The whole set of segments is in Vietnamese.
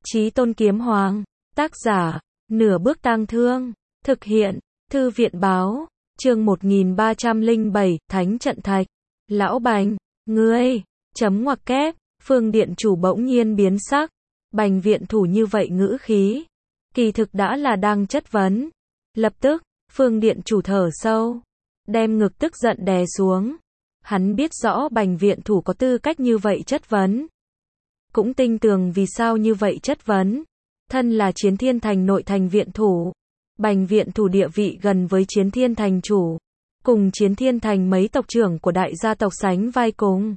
Chí Tôn Kiếm Hoàng, tác giả, Nửa Bước Tang Thương, thực hiện, Thư viện Báo, chương 1307, Thánh Trận Thạch. Lão Bành, ngươi, chấm ngoặc kép, Phương Điện Chủ bỗng nhiên biến sắc, Bành viện thủ như vậy ngữ khí, kỳ thực đã là đang chất vấn. Lập tức, Phương Điện Chủ thở sâu, đem ngực tức giận đè xuống. Hắn biết rõ Bành viện thủ có tư cách như vậy chất vấn. Cũng tinh tường vì sao như vậy chất vấn. Thân là Chiến Thiên Thành nội thành viện thủ, Bành viện thủ địa vị gần với Chiến Thiên Thành chủ, cùng Chiến Thiên Thành mấy tộc trưởng của đại gia tộc sánh vai cùng.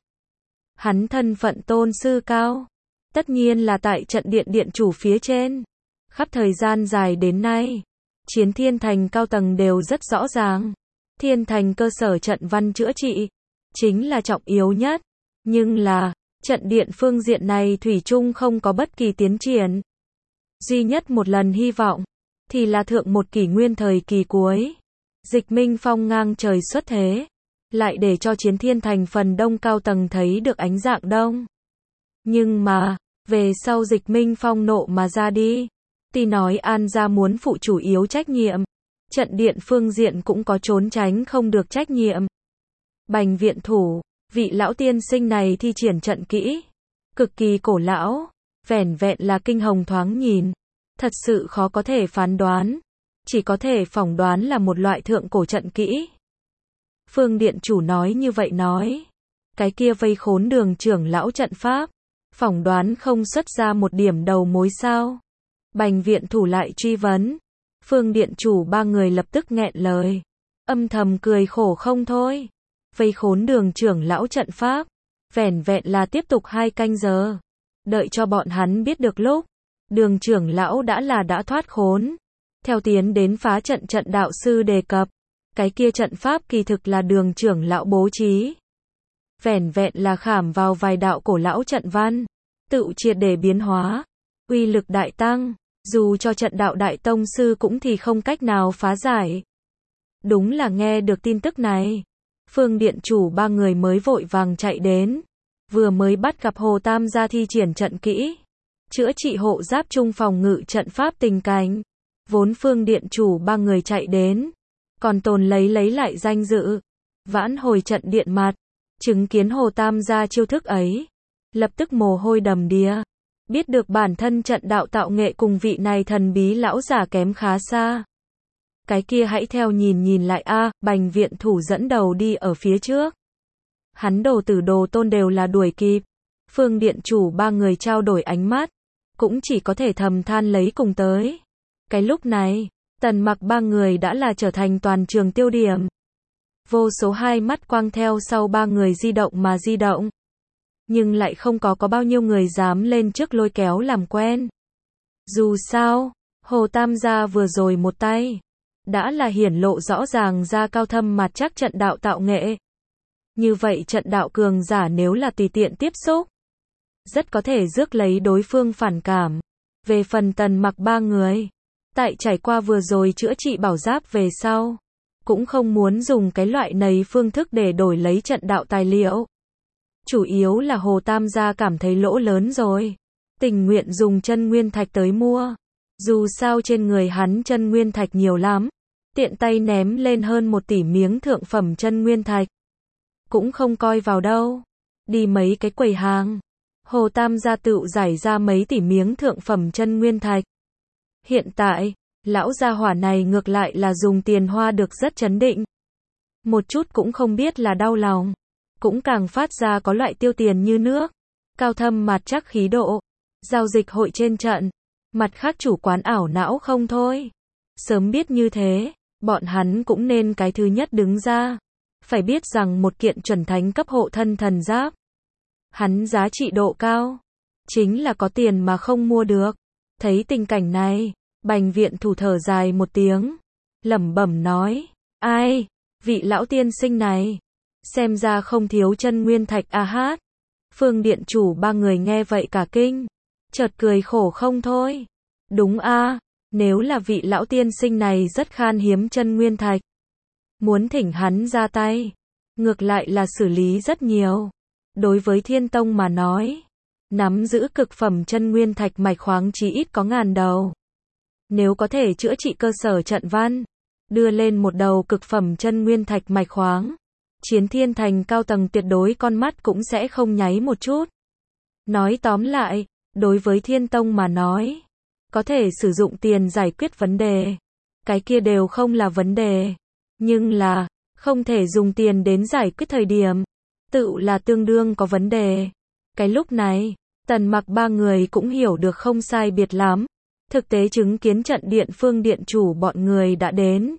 Hắn thân phận tôn sư cao, tất nhiên là tại trận điện điện chủ phía trên. Khắp thời gian dài đến nay, Chiến Thiên Thành cao tầng đều rất rõ ràng. Thiên Thành cơ sở trận văn chữa trị, chính là trọng yếu nhất. Nhưng là, trận điện phương diện này thủy chung không có bất kỳ tiến triển. Duy nhất một lần hy vọng, thì là thượng một kỷ nguyên thời kỳ cuối. Dịch Minh Phong ngang trời xuất thế, lại để cho Chiến Thiên Thành phần đông cao tầng thấy được ánh dạng đông. Nhưng mà, về sau Dịch Minh Phong nộ mà ra đi, thì nói An gia muốn phụ chủ yếu trách nhiệm. Trận điện phương diện cũng có trốn tránh không được trách nhiệm. Bành viện thủ, vị lão tiên sinh này thi triển trận kỹ, cực kỳ cổ lão, vẻn vẹn là kinh hồng thoáng nhìn, thật sự khó có thể phán đoán, chỉ có thể phỏng đoán là một loại thượng cổ trận kỹ. Phương Điện Chủ nói như vậy nói, cái kia vây khốn Đường trưởng lão trận pháp, phỏng đoán không xuất ra một điểm đầu mối sao? Bành viện thủ lại truy vấn. Phương Điện Chủ ba người lập tức nghẹn lời, âm thầm cười khổ không thôi. Vây khốn Đường trưởng lão trận pháp, vẻn vẹn là tiếp tục 2 canh giờ. Đợi cho bọn hắn biết được lúc, Đường trưởng lão đã thoát khốn. Theo tiến đến phá trận trận đạo sư đề cập, cái kia trận pháp kỳ thực là Đường trưởng lão bố trí. Vẻn vẹn là khảm vào vài đạo cổ lão trận văn, tự triệt để biến hóa, uy lực đại tăng, dù cho trận đạo đại tông sư cũng thì không cách nào phá giải. Đúng là nghe được tin tức này, Phương Điện Chủ ba người mới vội vàng chạy đến, vừa mới bắt gặp Hồ Tam gia thi triển trận kỹ, chữa trị hộ giáp trung phòng ngự trận pháp tình cảnh. Vốn Phương Điện Chủ ba người chạy đến, còn tồn lấy lại danh dự, vãn hồi trận điện mặt, chứng kiến Hồ Tam gia chiêu thức ấy, lập tức mồ hôi đầm đìa, biết được bản thân trận đạo tạo nghệ cùng vị này thần bí lão giả kém khá xa. Cái kia hãy theo nhìn lại a, Bành viện thủ dẫn đầu đi ở phía trước. Hắn đồ tử đồ tôn đều là đuổi kịp. Phương Điện Chủ ba người trao đổi ánh mắt, cũng chỉ có thể thầm than lấy cùng tới. Cái lúc này, Tần Mặc ba người đã là trở thành toàn trường tiêu điểm. Vô số hai mắt quang theo sau ba người di động mà di động. Nhưng lại không có bao nhiêu người dám lên trước lôi kéo làm quen. Dù sao, Hồ Tam gia vừa rồi một tay, đã là hiển lộ rõ ràng ra cao thâm mặt chắc trận đạo tạo nghệ. Như vậy trận đạo cường giả nếu là tùy tiện tiếp xúc, rất có thể rước lấy đối phương phản cảm. Về phần Tần Mặc ba người, tại trải qua vừa rồi chữa trị bảo giáp về sau, cũng không muốn dùng cái loại này phương thức để đổi lấy trận đạo tài liệu. Chủ yếu là Hồ Tam gia cảm thấy lỗ lớn rồi, tình nguyện dùng chân nguyên thạch tới mua. Dù sao trên người hắn chân nguyên thạch nhiều lắm, tiện tay ném lên hơn 1 tỷ miếng thượng phẩm chân nguyên thạch, cũng không coi vào đâu. Đi mấy cái quầy hàng, Hồ Tam gia tự giải ra mấy tỷ miếng thượng phẩm chân nguyên thạch. Hiện tại, lão gia hỏa này ngược lại là dùng tiền hoa được rất chấn định. Một chút cũng không biết là đau lòng, cũng càng phát ra có loại tiêu tiền như nước, cao thâm mặt chắc khí độ. Giao dịch hội trên trận, mặt khác chủ quán ảo não không thôi. Sớm biết như thế, bọn hắn cũng nên cái thứ nhất đứng ra. Phải biết rằng một kiện chuẩn thánh cấp hộ thân thần giáp, hắn giá trị độ cao, chính là có tiền mà không mua được. Thấy tình cảnh này, Bành viện thủ thở dài một tiếng, lẩm bẩm nói, ai, vị lão tiên sinh này, xem ra không thiếu chân nguyên thạch a hát. Phương Điện Chủ ba người nghe vậy cả kinh, chợt cười khổ không thôi. Đúng a, nếu là vị lão tiên sinh này rất khan hiếm chân nguyên thạch, muốn thỉnh hắn ra tay, ngược lại là xử lý rất nhiều. Đối với Thiên Tông mà nói, nắm giữ cực phẩm chân nguyên thạch mạch khoáng chí ít có 1000 đầu. Nếu có thể chữa trị cơ sở trận văn, đưa lên một đầu cực phẩm chân nguyên thạch mạch khoáng, Chiến Thiên Thành cao tầng tuyệt đối con mắt cũng sẽ không nháy một chút. Nói tóm lại, đối với Thiên Tông mà nói, có thể sử dụng tiền giải quyết vấn đề, cái kia đều không là vấn đề. Nhưng là, không thể dùng tiền đến giải quyết thời điểm, tự là tương đương có vấn đề. Cái lúc này, Tần Mặc ba người cũng hiểu được không sai biệt lắm. Thực tế chứng kiến trận điện phương điện chủ bọn người đã đến.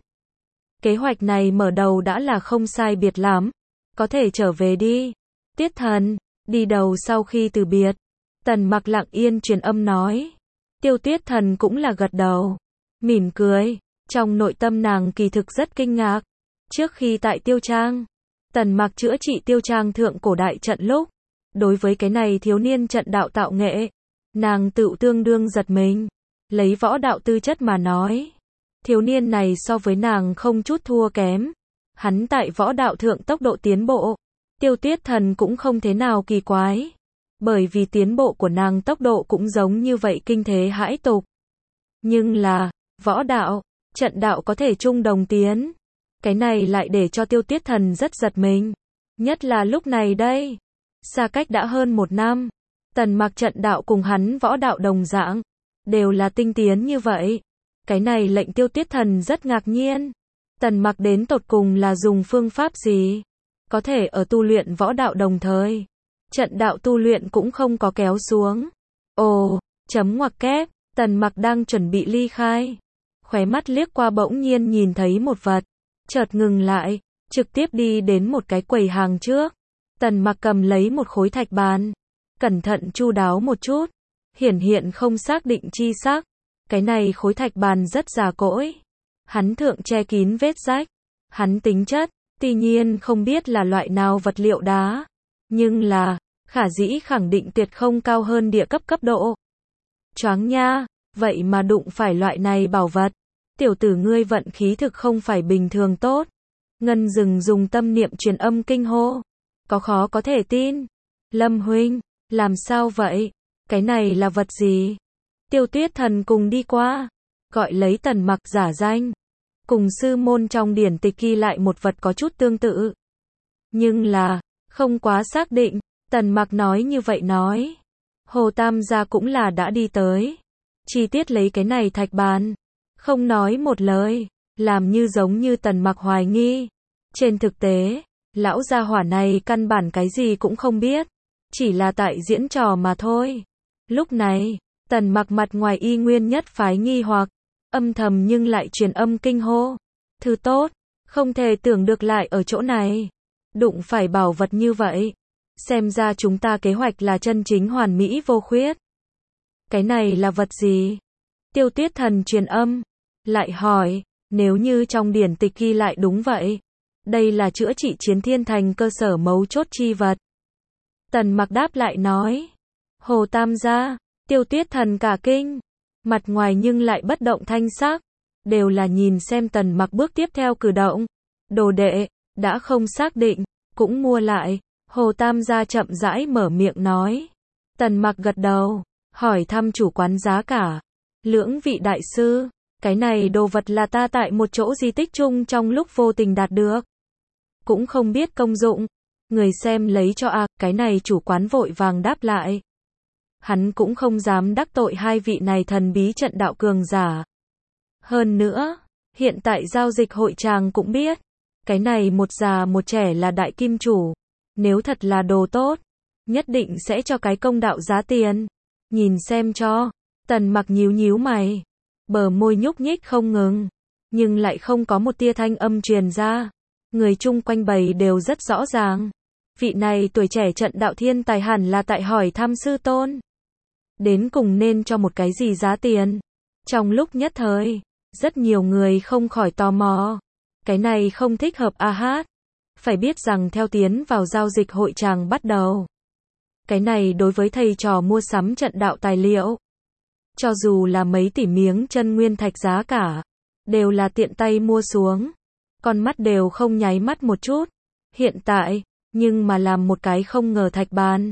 Kế hoạch này mở đầu đã là không sai biệt lắm. Có thể trở về đi. Tiết Thần, đi đầu sau khi từ biệt. Tần Mặc lặng yên truyền âm nói. Tiêu Tiết Thần cũng là gật đầu. Mỉm cười. Trong nội tâm nàng kỳ thực rất kinh ngạc. Trước khi tại Tiêu Trang, Tần Mặc chữa trị Tiêu Trang thượng cổ đại trận lúc. Đối với cái này thiếu niên trận đạo tạo nghệ, nàng tự tương đương giật mình. Lấy võ đạo tư chất mà nói, thiếu niên này so với nàng không chút thua kém. Hắn tại võ đạo thượng tốc độ tiến bộ, Tiêu Tiết Thần cũng không thế nào kỳ quái. Bởi vì tiến bộ của nàng tốc độ cũng giống như vậy kinh thế hãi tục. Nhưng là, võ đạo, trận đạo có thể chung đồng tiến. Cái này lại để cho Tiêu Tiết Thần rất giật mình. Nhất là lúc này đây, xa cách đã hơn 1 năm, Tần Mặc trận đạo cùng hắn võ đạo đồng dạng, đều là tinh tiến như vậy. Cái này lệnh Tiêu Tiết Thần rất ngạc nhiên. Tần Mặc đến tột cùng là dùng phương pháp gì? Có thể ở tu luyện võ đạo đồng thời, trận đạo tu luyện cũng không có kéo xuống. Ồ, chấm ngoặc kép, Tần Mặc đang chuẩn bị ly khai. Khóe mắt liếc qua bỗng nhiên nhìn thấy một vật. Chợt ngừng lại, trực tiếp đi đến một cái quầy hàng trước. Tần Mặc cầm lấy một khối thạch bàn. Cẩn thận chu đáo một chút. Hiển hiện không xác định chi xác. Cái này khối thạch bàn rất già cỗi. Hắn thượng che kín vết rách. Hắn tính chất, tuy nhiên không biết là loại nào vật liệu đá. Nhưng là, khả dĩ khẳng định tuyệt không cao hơn địa cấp cấp độ. Choáng nha, vậy mà đụng phải loại này bảo vật. Tiểu tử ngươi vận khí thực không phải bình thường tốt. Ngân Dừng dùng tâm niệm truyền âm kinh hô. Có khó có thể tin. Lâm huynh, làm sao vậy? Cái này là vật gì? Tiêu Tiết Thần cùng đi qua, gọi lấy Tần Mặc giả danh. Cùng sư môn trong điển tịch ghi lại một vật có chút tương tự. Nhưng là, không quá xác định. Tần Mặc nói như vậy nói. Hồ Tam gia cũng là đã đi tới. Chi tiết lấy cái này thạch bàn. Không nói một lời, làm như giống như Tần Mặc hoài nghi. Trên thực tế, lão gia hỏa này căn bản cái gì cũng không biết. Chỉ là tại diễn trò mà thôi. Lúc này, Tần Mặc mặt ngoài y nguyên nhất phái nghi hoặc, âm thầm nhưng lại truyền âm kinh hô. Thứ tốt, không thể tưởng được lại ở chỗ này. Đụng phải bảo vật như vậy. Xem ra chúng ta kế hoạch là chân chính hoàn mỹ vô khuyết. Cái này là vật gì? Tiêu Tiết Thần truyền âm. Lại hỏi, nếu như trong điển tịch ghi lại đúng vậy. Đây là chữa trị Chiến Thiên Thành cơ sở mấu chốt chi vật. Tần Mặc đáp lại nói. Hồ Tam gia, Tiêu Tiết Thần cả kinh. Mặt ngoài nhưng lại bất động thanh sắc. Đều là nhìn xem Tần Mặc bước tiếp theo cử động. Đồ đệ, đã không xác định, cũng mua lại. Hồ Tam gia chậm rãi mở miệng nói. Tần Mặc gật đầu, hỏi thăm chủ quán giá cả. Lưỡng vị đại sư, cái này đồ vật là ta tại một chỗ di tích chung trong lúc vô tình đạt được. Cũng không biết công dụng. Người xem lấy cho cái này chủ quán vội vàng đáp lại. Hắn cũng không dám đắc tội hai vị này thần bí trận đạo cường giả. Hơn nữa, hiện tại giao dịch hội tràng cũng biết. Cái này một già một trẻ là đại kim chủ. Nếu thật là đồ tốt, nhất định sẽ cho cái công đạo giá tiền. Nhìn xem cho. Tần Mặc nhíu nhíu mày. Bờ môi nhúc nhích không ngừng. Nhưng lại không có một tia thanh âm truyền ra. Người chung quanh bầy đều rất rõ ràng. Vị này tuổi trẻ trận đạo thiên tài hẳn là tại hỏi thăm sư tôn. Đến cùng nên cho một cái gì giá tiền. Trong lúc nhất thời, rất nhiều người không khỏi tò mò. Cái này không thích hợp hát. Phải biết rằng theo tiến vào giao dịch hội tràng bắt đầu. Cái này đối với thầy trò mua sắm trận đạo tài liệu. Cho dù là mấy tỷ miếng chân nguyên thạch giá cả. Đều là tiện tay mua xuống. Con mắt đều không nháy mắt một chút. Hiện tại, nhưng mà làm một cái không ngờ thạch bàn.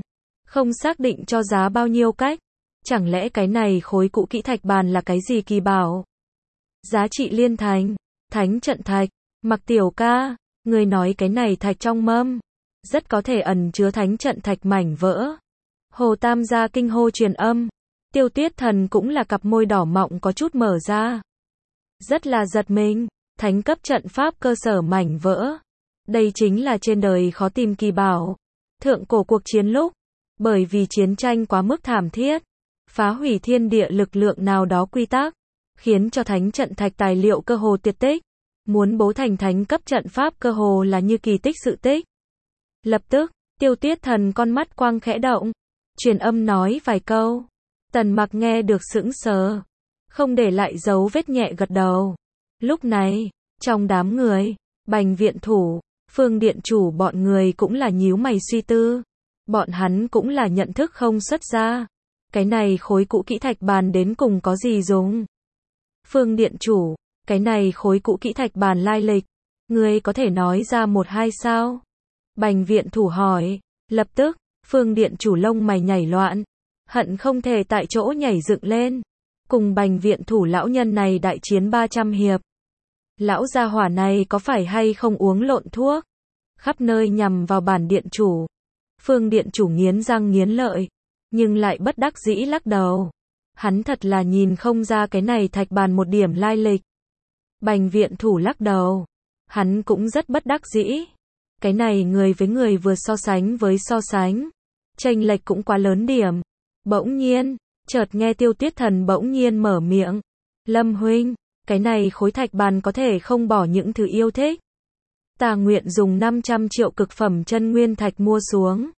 Không xác định cho giá bao nhiêu cách. Chẳng lẽ cái này khối cũ kỹ thạch bàn là cái gì kỳ bảo? Giá trị liên thành, thánh trận thạch. Mặc tiểu ca, người nói cái này thạch trong mâm, rất có thể ẩn chứa thánh trận thạch mảnh vỡ. Hồ Tam gia kinh hô truyền âm. Tiêu Tuyết Thần cũng là cặp môi đỏ mọng có chút mở ra. Rất là giật mình, thánh cấp trận pháp cơ sở mảnh vỡ. Đây chính là trên đời khó tìm kỳ bảo. Thượng cổ cuộc chiến lúc, bởi vì chiến tranh quá mức thảm thiết, phá hủy thiên địa lực lượng nào đó quy tắc, khiến cho thánh trận thạch tài liệu cơ hồ tuyệt tích. Muốn bố thành thánh cấp trận pháp cơ hồ là như kỳ tích sự tích. Lập tức, Tiêu Tuyết Thần con mắt quang khẽ động, truyền âm nói vài câu. Tần Mặc nghe được sững sờ, không để lại dấu vết nhẹ gật đầu. Lúc này, trong đám người, Bành viện thủ, Phương điện chủ bọn người cũng là nhíu mày suy tư. Bọn hắn cũng là nhận thức không xuất ra. Cái này khối cũ kỹ thạch bàn đến cùng có gì dùng? Phương điện chủ, cái này khối cũ kỹ thạch bàn lai lịch, ngươi có thể nói ra một hai sao? Bành viện thủ hỏi. Lập tức, Phương điện chủ lông mày nhảy loạn, hận không thể tại chỗ nhảy dựng lên, cùng Bành viện thủ lão nhân này đại chiến 300 hiệp. Lão gia hỏa này có phải hay không uống lộn thuốc? Khắp nơi nhằm vào bản điện chủ. Phương điện chủ nghiến răng nghiến lợi, nhưng lại bất đắc dĩ lắc đầu. Hắn thật là nhìn không ra cái này thạch bàn một điểm lai lịch. Bành viện thủ lắc đầu. Hắn cũng rất bất đắc dĩ. Cái này người với người vừa so sánh với so sánh, chênh lệch cũng quá lớn điểm. Bỗng nhiên, chợt nghe Tiêu Tuyết Thần bỗng nhiên mở miệng. Lâm huynh, cái này khối thạch bàn có thể không bỏ những thứ yêu thích. Ta nguyện dùng 500 triệu cực phẩm chân nguyên thạch mua xuống.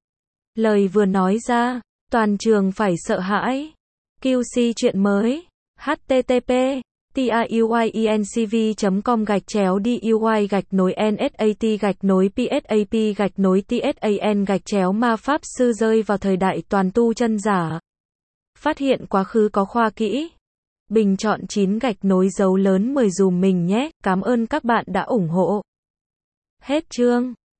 Lời vừa nói ra, toàn trường phải sợ hãi. QC chuyện mới. http tiuy_nscv.com/DUI-NSAT-PSAP-TSAN ma pháp sư rơi vào thời đại toàn tu chân giả. Phát hiện quá khứ có khoa kỹ. Bình chọn 9 dấu lớn 10 dùm mình nhé. Cảm ơn các bạn đã ủng hộ. Hết chương.